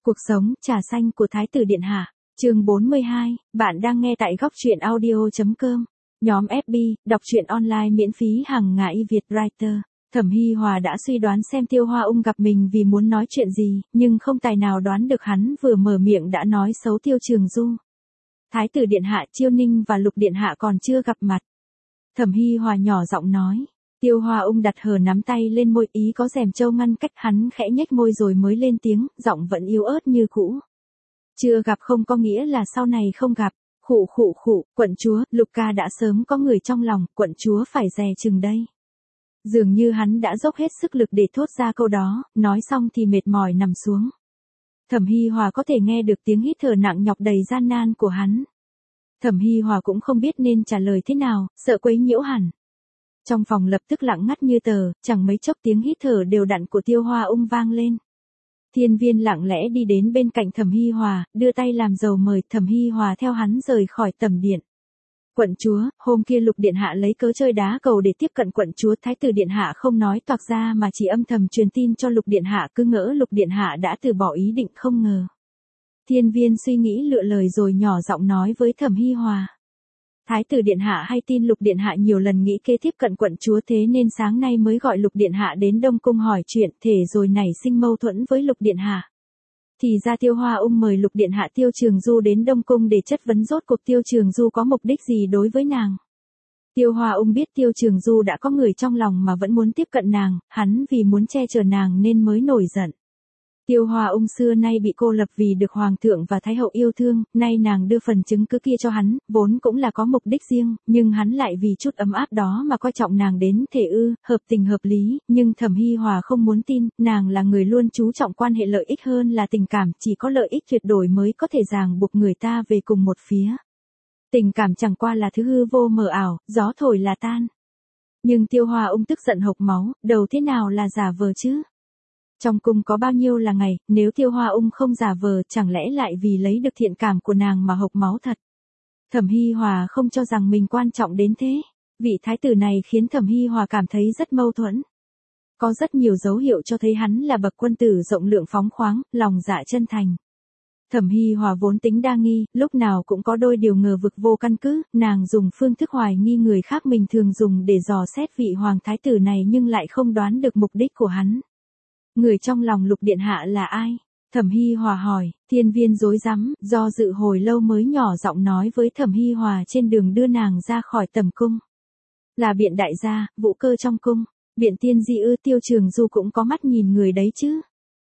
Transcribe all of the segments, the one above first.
Cuộc sống trà xanh của Thái tử Điện Hạ, chương 42, bạn đang nghe tại góc truyện audio.com. Nhóm FB, đọc truyện online miễn phí hàng ngày Việt Writer. Thẩm Hy Hòa đã suy đoán xem Tiêu Hoa Ung gặp mình vì muốn nói chuyện gì, nhưng không tài nào đoán được hắn vừa mở miệng đã nói xấu Tiêu Trường Du. Thái tử Điện Hạ, Chiêu Ninh và Lục Điện Hạ còn chưa gặp mặt. Thẩm Hy Hòa nhỏ giọng nói. Tiêu Hoa Ung đặt hờ nắm tay lên môi, ý có rèm trâu ngăn cách, hắn khẽ nhếch môi rồi mới lên tiếng, giọng vẫn yếu ớt như cũ. Chưa gặp không có nghĩa là sau này không gặp. Khụ, quận chúa, Lục ca đã sớm có người trong lòng, quận chúa phải dè chừng đây. Dường như hắn đã dốc hết sức lực để thốt ra câu đó, nói xong thì mệt mỏi nằm xuống. Thẩm Hy Hòa có thể nghe được tiếng hít thở nặng nhọc đầy gian nan của hắn. Thẩm Hy Hòa cũng không biết nên trả lời thế nào, sợ quấy nhiễu hẳn. Trong phòng lập tức lặng ngắt như tờ, chẳng mấy chốc tiếng hít thở đều đặn của Tiêu Hoa Ung vang lên. Thiên Viên lặng lẽ đi đến bên cạnh Thẩm Hy Hòa, đưa tay làm dầu mời. Thẩm Hy Hòa theo hắn rời khỏi tầm điện. Quận chúa, hôm kia Lục Điện Hạ lấy cớ chơi đá cầu để tiếp cận quận chúa, Thái tử Điện Hạ không nói toạc ra mà chỉ âm thầm truyền tin cho Lục Điện Hạ, cứ ngỡ Lục Điện Hạ đã từ bỏ ý định, không ngờ. Thiên Viên suy nghĩ lựa lời rồi nhỏ giọng nói với Thẩm Hy Hòa. Thái tử Điện Hạ hay tin Lục Điện Hạ nhiều lần nghĩ kế tiếp cận quận chúa, thế nên sáng nay mới gọi Lục Điện Hạ đến Đông Cung hỏi chuyện, thể rồi nảy sinh mâu thuẫn với Lục Điện Hạ. Thì ra Tiêu Hoa Ung mời Lục Điện Hạ Tiêu Trường Du đến Đông Cung để chất vấn rốt cuộc Tiêu Trường Du có mục đích gì đối với nàng. Tiêu Hoa Ung biết Tiêu Trường Du đã có người trong lòng mà vẫn muốn tiếp cận nàng, hắn vì muốn che chở nàng nên mới nổi giận. Tiêu Hoa Ung xưa nay bị cô lập vì được Hoàng thượng và Thái hậu yêu thương, nay nàng đưa phần chứng cứ kia cho hắn, vốn cũng là có mục đích riêng, nhưng hắn lại vì chút ấm áp đó mà coi trọng nàng đến thể ư, hợp tình hợp lý, nhưng Thẩm Hy Hòa không muốn tin, nàng là người luôn chú trọng quan hệ lợi ích hơn là tình cảm, chỉ có lợi ích tuyệt đối mới có thể ràng buộc người ta về cùng một phía. Tình cảm chẳng qua là thứ hư vô mờ ảo, gió thổi là tan. Nhưng Tiêu Hoa Ung tức giận hộc máu, đầu thế nào là giả vờ chứ? Trong cung có bao nhiêu là ngày, nếu Tiêu Hoa Ung không giả vờ, chẳng lẽ lại vì lấy được thiện cảm của nàng mà hộc máu thật. Thẩm Hy Hòa không cho rằng mình quan trọng đến thế. Vị thái tử này khiến Thẩm Hy Hòa cảm thấy rất mâu thuẫn. Có rất nhiều dấu hiệu cho thấy hắn là bậc quân tử rộng lượng phóng khoáng, lòng dạ chân thành. Thẩm Hy Hòa vốn tính đa nghi, lúc nào cũng có đôi điều ngờ vực vô căn cứ, nàng dùng phương thức hoài nghi người khác mình thường dùng để dò xét vị hoàng thái tử này nhưng lại không đoán được mục đích của hắn. Người trong lòng Lục Điện Hạ là ai? Thẩm Hy Hòa hỏi. Thiên Viên rối rắm, do dự hồi lâu mới nhỏ giọng nói với Thẩm Hy Hòa trên đường đưa nàng ra khỏi tầm cung. Là Biện đại gia, Vũ Cơ trong cung. Biện tiên di ư? Tiêu Trường Du cũng có mắt nhìn người đấy chứ.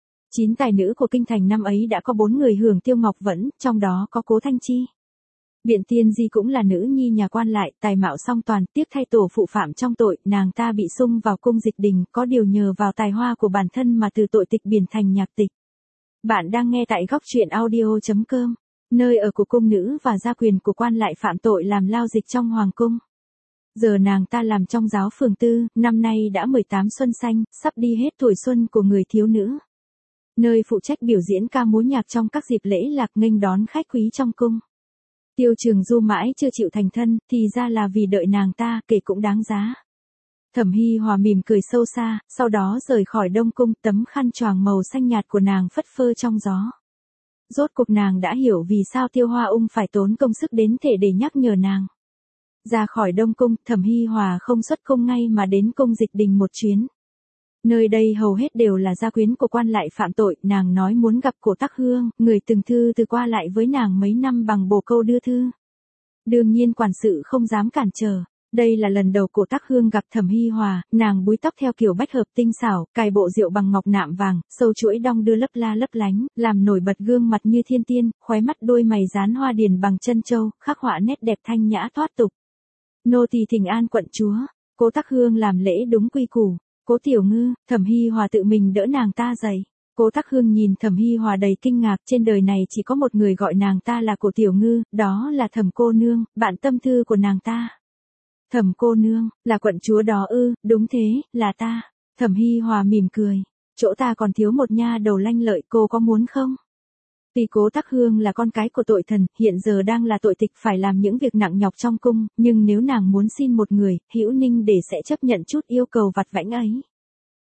9 tài nữ của kinh thành năm ấy đã có 4 người hưởng Tiêu Ngọc Vẫn, trong đó có Cố Thanh Chi. Biện tiên di cũng là nữ nhi nhà quan lại, tài mạo song toàn, tiếc thay tổ phụ phạm trong tội, nàng ta bị sung vào cung Dịch Đình, có điều nhờ vào tài hoa của bản thân mà từ tội tịch biển thành nhạc tịch. Bạn đang nghe tại góc truyện audio.com, nơi ở của cung nữ và gia quyền của quan lại phạm tội làm lao dịch trong hoàng cung. Giờ nàng ta làm trong giáo phường tư, năm nay đã 18 xuân xanh, sắp đi hết tuổi xuân của người thiếu nữ. Nơi phụ trách biểu diễn ca múa nhạc trong các dịp lễ lạc, nghênh đón khách quý trong cung. Tiêu Trường Du mãi chưa chịu thành thân, thì ra là vì đợi nàng ta, kể cũng đáng giá. Thẩm Hy Hòa mỉm cười sâu xa, sau đó rời khỏi Đông Cung, tấm khăn choàng màu xanh nhạt của nàng phất phơ trong gió. Rốt cuộc nàng đã hiểu vì sao Tiêu Hoa Ung phải tốn công sức đến thể để nhắc nhở nàng. Ra khỏi Đông Cung, Thẩm Hy Hòa không xuất cung ngay mà đến cung Dịch Đình một chuyến. Nơi đây hầu hết đều là gia quyến của quan lại phạm tội, nàng nói muốn gặp Cổ Tắc Hương, người từng thư từ qua lại với nàng mấy năm bằng bồ câu đưa thư. Đương nhiên quản sự không dám cản trở. Đây là lần đầu Cổ Tắc Hương gặp Thẩm Hy Hòa, nàng búi tóc theo kiểu bách hợp tinh xảo, cài bộ rượu bằng ngọc nạm vàng, sâu chuỗi đong đưa lấp la lấp lánh, làm nổi bật gương mặt như thiên tiên, khóe mắt đôi mày dán hoa điền bằng chân châu, khắc họa nét đẹp thanh nhã thoát tục. Nô tỳ thỉnh an quận chúa. Cố Tắc Hương làm lễ đúng quy củ. Cố Tiểu Ngư. Thẩm Hy Hòa tự mình đỡ nàng ta dậy. Cố Tắc Hương nhìn Thẩm Hy Hòa đầy kinh ngạc, trên đời này chỉ có một người gọi nàng ta là Cố Tiểu Ngư, đó là Thẩm cô nương, bạn tâm thư của nàng ta. Thẩm cô nương, là quận chúa đó ư? Đúng thế, là ta. Thẩm Hy Hòa mỉm cười. Chỗ ta còn thiếu một nha đầu lanh lợi, cô có muốn không? Tuy Cố Tắc Hương là con cái của tội thần, hiện giờ đang là tội tịch phải làm những việc nặng nhọc trong cung, nhưng nếu nàng muốn xin một người, hữu ninh để sẽ chấp nhận chút yêu cầu vặt vãnh ấy.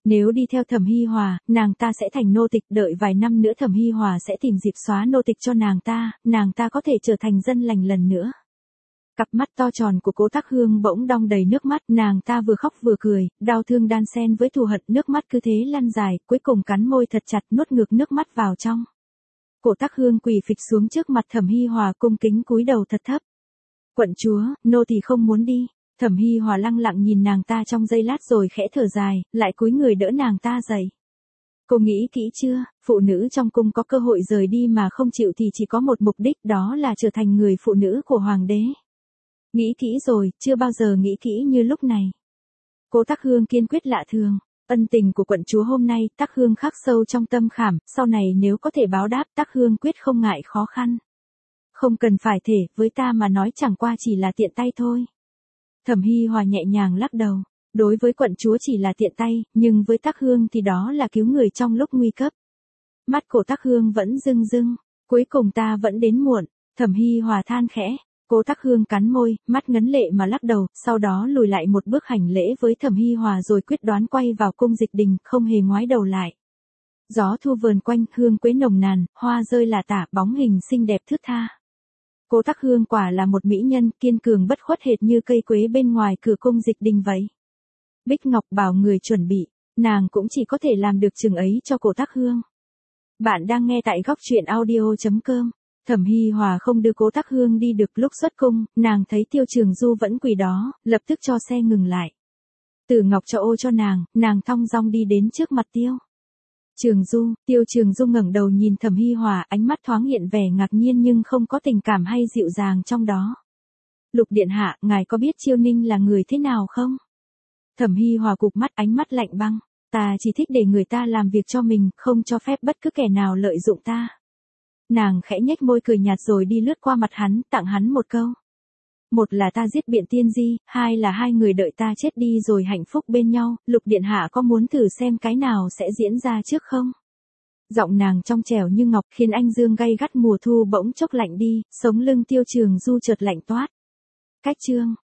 Nếu đi theo Thẩm Hi Hòa, nàng ta sẽ thành nô tịch, đợi vài năm nữa Thẩm Hi Hòa sẽ tìm dịp xóa nô tịch cho nàng ta có thể trở thành dân lành lần nữa. Cặp mắt to tròn của Cố Tắc Hương bỗng đong đầy nước mắt, nàng ta vừa khóc vừa cười, đau thương đan xen với thù hận, nước mắt cứ thế lăn dài, cuối cùng cắn môi thật chặt nuốt ngược nước mắt vào trong. Cố Tắc Hương quỳ phịch xuống trước mặt Thẩm Hi Hòa cung kính cúi đầu thật thấp. Quận chúa, nô tỳ không muốn đi. Thẩm Hi Hòa lặng lặng nhìn nàng ta trong giây lát rồi khẽ thở dài, lại cúi người đỡ nàng ta dậy. Cô nghĩ kỹ chưa, phụ nữ trong cung có cơ hội rời đi mà không chịu thì chỉ có một mục đích, đó là trở thành người phụ nữ của hoàng đế. Nghĩ kỹ rồi, chưa bao giờ nghĩ kỹ như lúc này. Cố Tắc Hương kiên quyết lạ thường. Ân tình của quận chúa hôm nay, Tắc Hương khắc sâu trong tâm khảm, sau này nếu có thể báo đáp, Tắc Hương quyết không ngại khó khăn. Không cần phải thể, với ta mà nói chẳng qua chỉ là tiện tay thôi. Thẩm Hi Hòa nhẹ nhàng lắc đầu. Đối với quận chúa chỉ là tiện tay, nhưng với Tắc Hương thì đó là cứu người trong lúc nguy cấp. Mắt của Tắc Hương vẫn rưng rưng. Cuối cùng ta vẫn đến muộn. Thẩm Hi Hòa than khẽ. Cố Tắc Hương cắn môi, mắt ngấn lệ mà lắc đầu, sau đó lùi lại một bước hành lễ với Thẩm Hi Hòa rồi quyết đoán quay vào cung Dịch Đình, không hề ngoái đầu lại. Gió thu vờn quanh, hương quế nồng nàn, hoa rơi lả tả, bóng hình xinh đẹp thướt tha. Cố Tắc Hương quả là một mỹ nhân, kiên cường bất khuất hệt như cây quế bên ngoài cửa cung Dịch Đình vậy. Bích Ngọc bảo người chuẩn bị, nàng cũng chỉ có thể làm được chừng ấy cho Cố Tắc Hương. Bạn đang nghe tại góc truyện audio.com. Thẩm Hi Hòa không đưa Cố Tắc Hương đi được, lúc xuất cung, nàng thấy Tiêu Trường Du vẫn quỳ đó, lập tức cho xe ngừng lại. Từ Ngọc cho ô cho nàng thong dong đi đến trước mặt Tiêu Trường Du ngẩng đầu nhìn Thẩm Hi Hòa, ánh mắt thoáng hiện vẻ ngạc nhiên nhưng không có tình cảm hay dịu dàng trong đó. Lục điện hạ, ngài có biết Chiêu Ninh là người thế nào không? Thẩm Hi Hòa cụp mắt, ánh mắt lạnh băng. Ta chỉ thích để người ta làm việc cho mình, không cho phép bất cứ kẻ nào lợi dụng ta. Nàng khẽ nhếch môi cười nhạt rồi đi lướt qua mặt hắn, tặng hắn một câu. Một là ta giết Biện Tiên Di, hai là hai người đợi ta chết đi rồi hạnh phúc bên nhau, Lục điện hạ có muốn thử xem cái nào sẽ diễn ra trước không? Giọng nàng trong trẻo như ngọc khiến anh dương gay gắt mùa thu bỗng chốc lạnh đi, sống lưng Tiêu Trường Du chợt lạnh toát. Cách chương